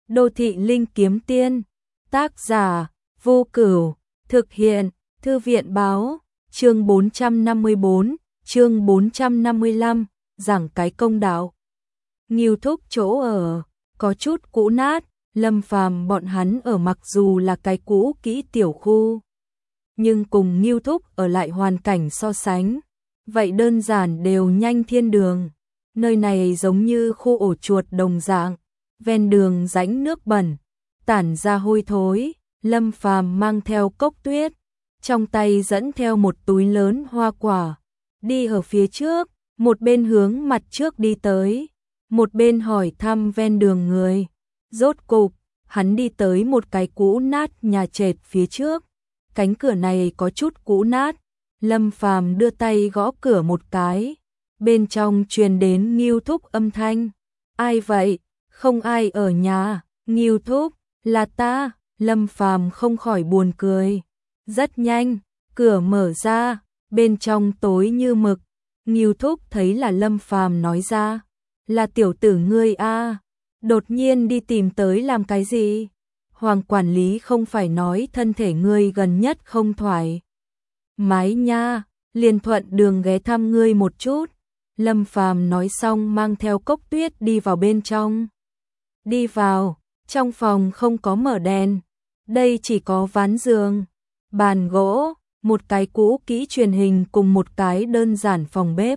Đô thị linh kiếm tiên, tác giả, Vô Cửu, thực hiện, Thư viện báo, chương 454, chương 455, giảng cái công đạo. Ngưu Thúc chỗ ở, có chút cũ nát, Lâm Phàm bọn hắn ở mặc dù là cái cũ kỹ tiểu khu. Nhưng cùng Ngưu Thúc ở lại hoàn cảnh so sánh, vậy đơn giản đều nhanh thiên đường. Nơi này giống như khu ổ chuột đồng dạng, ven đường rãnh nước bẩn, tản ra hôi thối. Lâm Phàm mang theo cốc tuyết, trong tay dẫn theo một túi lớn hoa quả, đi ở phía trước, một bên hướng mặt trước đi tới, một bên hỏi thăm ven đường người. Rốt cục, hắn đi tới một cái cũ nát nhà trệt phía trước, cánh cửa này có chút cũ nát. Lâm Phàm đưa tay gõ cửa một cái, bên trong truyền đến Ngưu Thúc âm thanh. Ai vậy? Không ai ở nhà. Ngưu Thúc, là ta. Lâm Phàm không khỏi buồn cười. Rất nhanh, cửa mở ra, bên trong tối như mực. Ngưu Thúc thấy là Lâm Phàm nói ra, là tiểu tử ngươi a, đột nhiên đi tìm tới làm cái gì? Hoàng quản lý không phải nói thân thể ngươi gần nhất không thoải mái nha, liền thuận đường ghé thăm ngươi một chút. Lâm Phàm nói xong mang theo cốc tuyết đi vào bên trong. Đi vào, trong phòng không có mở đèn, đây chỉ có ván giường, bàn gỗ, một cái cũ kỹ truyền hình cùng một cái đơn giản phòng bếp.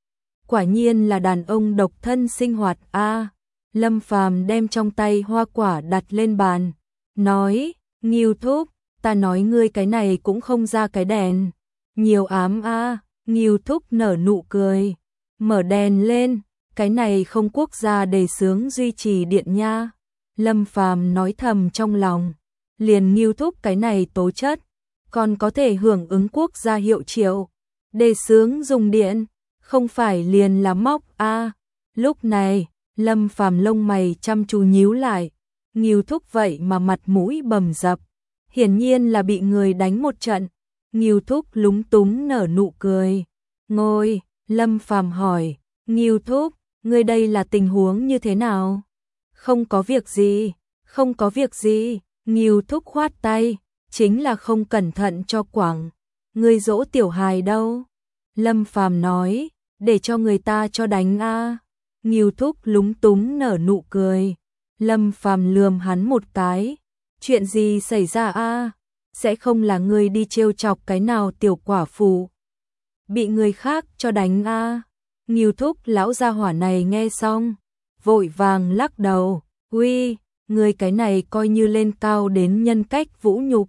Quả nhiên là đàn ông độc thân sinh hoạt a. Lâm Phàm đem trong tay hoa quả đặt lên bàn, nói, Ngưu Thúc, ta nói ngươi cái này cũng không ra cái đèn, nhiều ám a. Ngưu Thúc nở nụ cười, mở đèn lên, cái này không quốc gia đề xướng duy trì điện nha. Lâm Phàm nói thầm trong lòng, liền Ngưu Thúc cái này tố chất, còn có thể hưởng ứng quốc gia hiệu triệu, đề xướng dùng điện, không phải liền là móc a. Lúc này, Lâm Phàm lông mày chăm chú nhíu lại, Ngưu Thúc vậy mà mặt mũi bầm dập, hiển nhiên là bị người đánh một trận. Ngưu Thúc lúng túng nở nụ cười. Ngồi, Lâm Phàm hỏi, Ngưu Thúc, ngươi đây là tình huống như thế nào? Không có việc gì, không có việc gì. Ngưu Thúc khoát tay, chính là không cẩn thận cho quẳng. Ngươi dỗ tiểu hài đâu? Lâm Phàm nói, để cho người ta cho đánh a. Ngưu Thúc lúng túng nở nụ cười. Lâm Phàm lườm hắn một cái, chuyện gì xảy ra a? Sẽ không là ngươi đi trêu chọc cái nào tiểu quả phụ bị người khác cho đánh a? Ngưu Thúc lão gia hỏa này nghe xong, vội vàng lắc đầu, uy, ngươi cái này coi như lên cao đến nhân cách vũ nhục.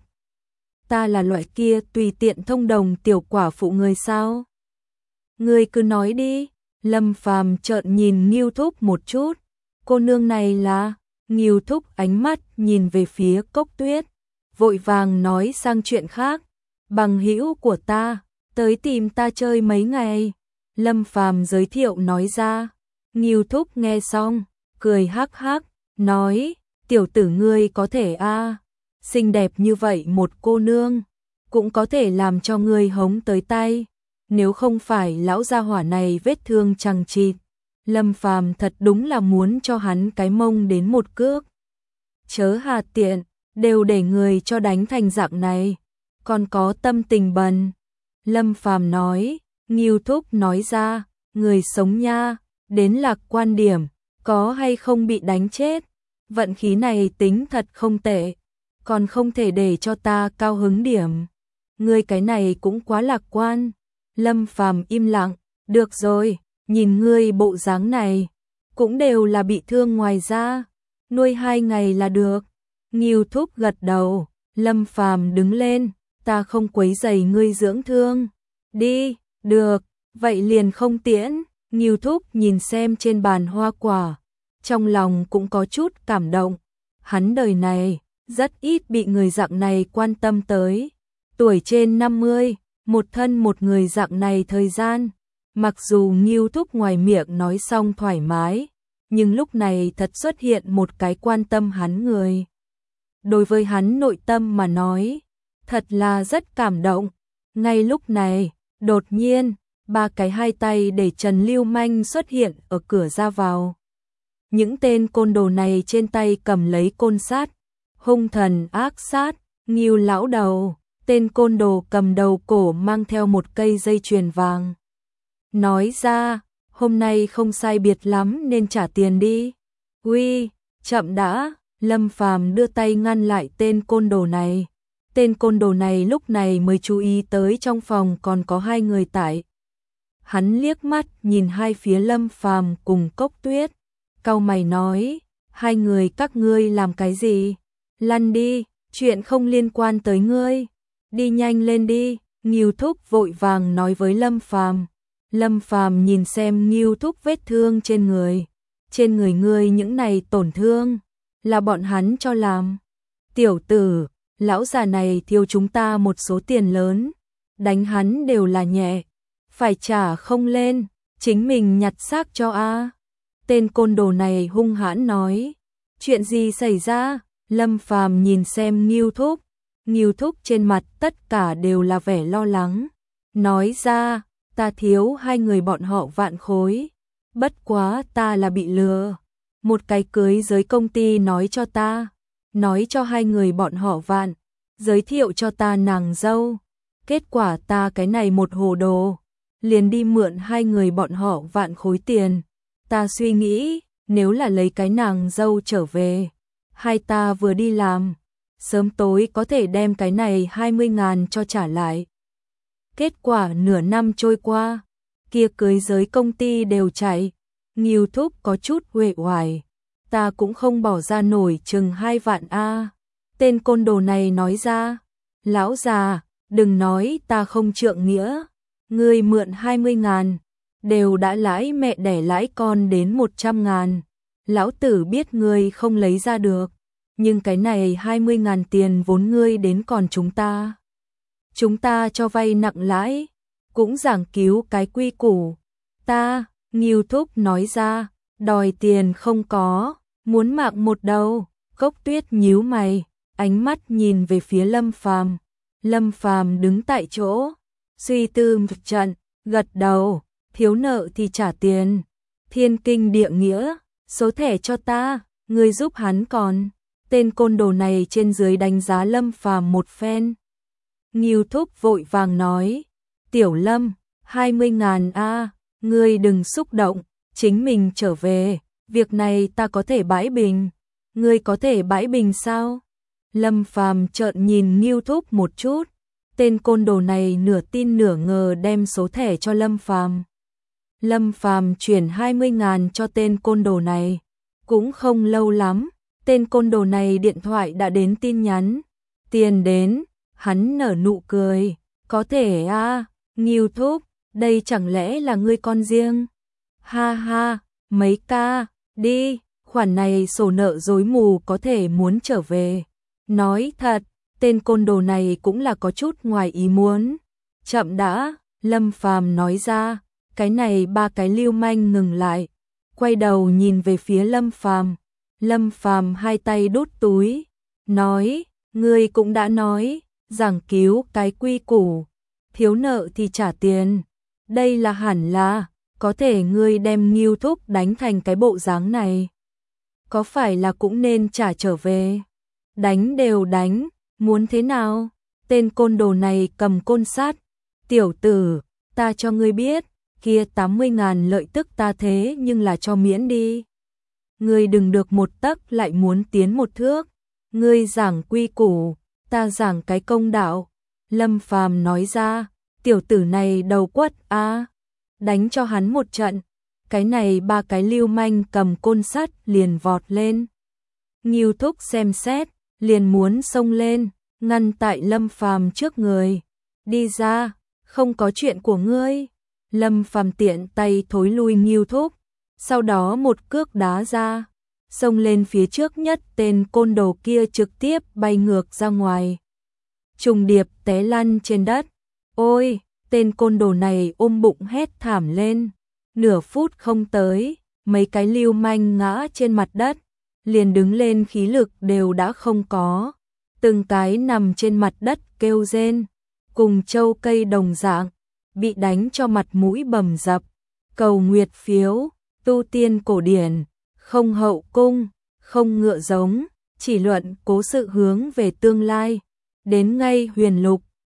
Ta là loại kia tùy tiện thông đồng tiểu quả phụ người sao? Ngươi cứ nói đi. Lâm Phàm trợn nhìn Ngưu Thúc một chút, cô nương này là? Ngưu Thúc ánh mắt nhìn về phía cốc tuyết, vội vàng nói sang chuyện khác, bằng hữu của ta, tới tìm ta chơi mấy ngày. Lâm Phàm giới thiệu nói ra. Ngưu Thúc nghe xong, cười hắc hắc, nói, tiểu tử ngươi có thể a, xinh đẹp như vậy một cô nương, cũng có thể làm cho ngươi hống tới tay. Nếu không phải lão gia hỏa này vết thương chằng chịt, Lâm Phàm thật đúng là muốn cho hắn cái mông đến một cước. Chớ hà tiện, đều để người cho đánh thành dạng này, còn có tâm tình bần. Lâm Phàm nói. Ngưu Thúc nói ra, người sống nha, đến lạc quan điểm, có hay không bị đánh chết, vận khí này tính thật không tệ, còn không thể để cho ta cao hứng điểm. Ngươi cái này cũng quá lạc quan. Lâm Phàm im lặng, được rồi, nhìn ngươi bộ dáng này, cũng đều là bị thương ngoài da, nuôi 2 ngày là được. Ngưu Thúc gật đầu. Lâm Phàm đứng lên, ta không quấy rầy ngươi dưỡng thương. Đi, được, vậy liền không tiễn. Ngưu Thúc nhìn xem trên bàn hoa quả, trong lòng cũng có chút cảm động. Hắn đời này, rất ít bị người dạng này quan tâm tới. Tuổi trên 50, một thân một người dạng này thời gian. Mặc dù Ngưu Thúc ngoài miệng nói xong thoải mái, nhưng lúc này thật xuất hiện một cái quan tâm hắn người. Đối với hắn nội tâm mà nói, thật là rất cảm động. Ngay lúc này, đột nhiên, 3 cái 2 tay để Trần Lưu Manh xuất hiện ở cửa ra vào. Những tên côn đồ này trên tay cầm lấy côn sắt, hung thần ác sát, Ngưu lão đầu, tên côn đồ cầm đầu cổ mang theo một cây dây chuyền vàng. Nói ra, hôm nay không sai biệt lắm nên trả tiền đi. Uy, chậm đã, Lâm Phàm đưa tay ngăn lại tên côn đồ này. Tên côn đồ này lúc này mới chú ý tới trong phòng còn có hai người tại. Hắn liếc mắt nhìn hai phía Lâm Phàm cùng Cốc Tuyết, cau mày nói, hai người các ngươi làm cái gì? Lăn đi, chuyện không liên quan tới ngươi. Đi nhanh lên đi, Ngưu Thúc vội vàng nói với Lâm Phàm. Lâm Phàm nhìn xem Ngưu Thúc vết thương trên người. Trên người ngươi những này tổn thương, là bọn hắn cho làm. Tiểu tử, lão già này thiếu chúng ta một số tiền lớn, đánh hắn đều là nhẹ, phải trả không lên, chính mình nhặt xác cho a. Tên côn đồ này hung hãn nói, chuyện gì xảy ra? Lâm Phàm nhìn xem Ngưu Thúc trên mặt tất cả đều là vẻ lo lắng, nói ra, ta thiếu hai người bọn họ vạn khối, bất quá ta là bị lừa, một cái cưới giới công ty nói cho ta, nói cho hai người bọn họ vạn, giới thiệu cho ta nàng dâu, kết quả ta cái này một hồ đồ, liền đi mượn hai người bọn họ vạn khối tiền, ta suy nghĩ, nếu là lấy cái nàng dâu trở về, hai ta vừa đi làm, sớm tối có thể đem cái này 20.000 cho trả lại. Kết quả nửa năm trôi qua, kia cưới giới công ty đều chạy, Ngưu Thúc có chút uể oải, ta cũng không bỏ ra nổi chừng 2 vạn a. Tên côn đồ này nói ra, lão già, đừng nói ta không trượng nghĩa, ngươi mượn 20.000, đều đã lãi mẹ đẻ lãi con đến 100.000, lão tử biết ngươi không lấy ra được, nhưng cái này 20.000 tiền vốn ngươi đến còn chúng ta cho vay nặng lãi, cũng giảng cứu cái quy củ. Ta, Ngưu Thúc nói ra, đòi tiền không có, muốn mạng một đầu. Cốc Tuyết nhíu mày, ánh mắt nhìn về phía Lâm Phàm. Lâm Phàm đứng tại chỗ, suy tư một trận, gật đầu, thiếu nợ thì trả tiền. Thiên kinh địa nghĩa, số thẻ cho ta, ngươi giúp hắn còn. Tên côn đồ này trên dưới đánh giá Lâm Phàm một phen. Ngưu Thúc vội vàng nói, Tiểu Lâm, 20.000 a, ngươi đừng xúc động, chính mình trở về, việc này ta có thể bãi bình. Ngươi có thể bãi bình sao? Lâm Phàm trợn nhìn Ngưu Thúc một chút, tên côn đồ này nửa tin nửa ngờ đem số thẻ cho Lâm Phàm. Lâm Phàm chuyển 20.000 cho tên côn đồ này, cũng không lâu lắm, tên côn đồ này điện thoại đã đến tin nhắn, tiền đến. Hắn nở nụ cười, có thể a, Ngưu Thúc, đây chẳng lẽ là ngươi con riêng? Ha ha, mấy ca, đi, khoản này sổ nợ rối mù có thể muốn trở về. Nói thật, tên côn đồ này cũng là có chút ngoài ý muốn. Chậm đã, Lâm Phàm nói ra, cái này ba cái lưu manh ngừng lại, quay đầu nhìn về phía Lâm Phàm. Lâm Phàm hai tay đút túi, nói, ngươi cũng đã nói, giảng cứu cái quy củ, thiếu nợ thì trả tiền. Đây là hẳn là, có thể ngươi đem Ngưu Thúc đánh thành cái bộ dáng này. Có phải là cũng nên trả trở về? Đánh đều đánh, muốn thế nào? Tên côn đồ này cầm côn sắt. Tiểu tử, ta cho ngươi biết, kia 80.000 lợi tức ta thế nhưng là cho miễn đi. Ngươi đừng được một tấc lại muốn tiến một thước. Ngươi giảng quy củ, ta giảng cái công đạo. Lâm Phàm nói ra, tiểu tử này đầu quất a, đánh cho hắn một trận. Cái này ba cái lưu manh cầm côn sắt liền vọt lên. Ngưu Thúc xem xét, liền muốn xông lên, ngăn tại Lâm Phàm trước người. Đi ra, không có chuyện của ngươi. Lâm Phàm tiện tay thối lui Ngưu Thúc, sau đó một cước đá ra, xông lên phía trước nhất, tên côn đồ kia trực tiếp bay ngược ra ngoài. Trùng điệp té lăn trên đất. Ôi, tên côn đồ này ôm bụng hét thảm lên. Nửa phút không tới, mấy cái lưu manh ngã trên mặt đất, liền đứng lên khí lực đều đã không có. Từng cái nằm trên mặt đất kêu rên, cùng châu cây đồng dạng, bị đánh cho mặt mũi bầm dập. Cầu nguyệt phiếu, tu tiên cổ điển, không hậu cung, không ngựa giống, chỉ luận cố sự hướng về tương lai. Đến ngay Huyền Lục,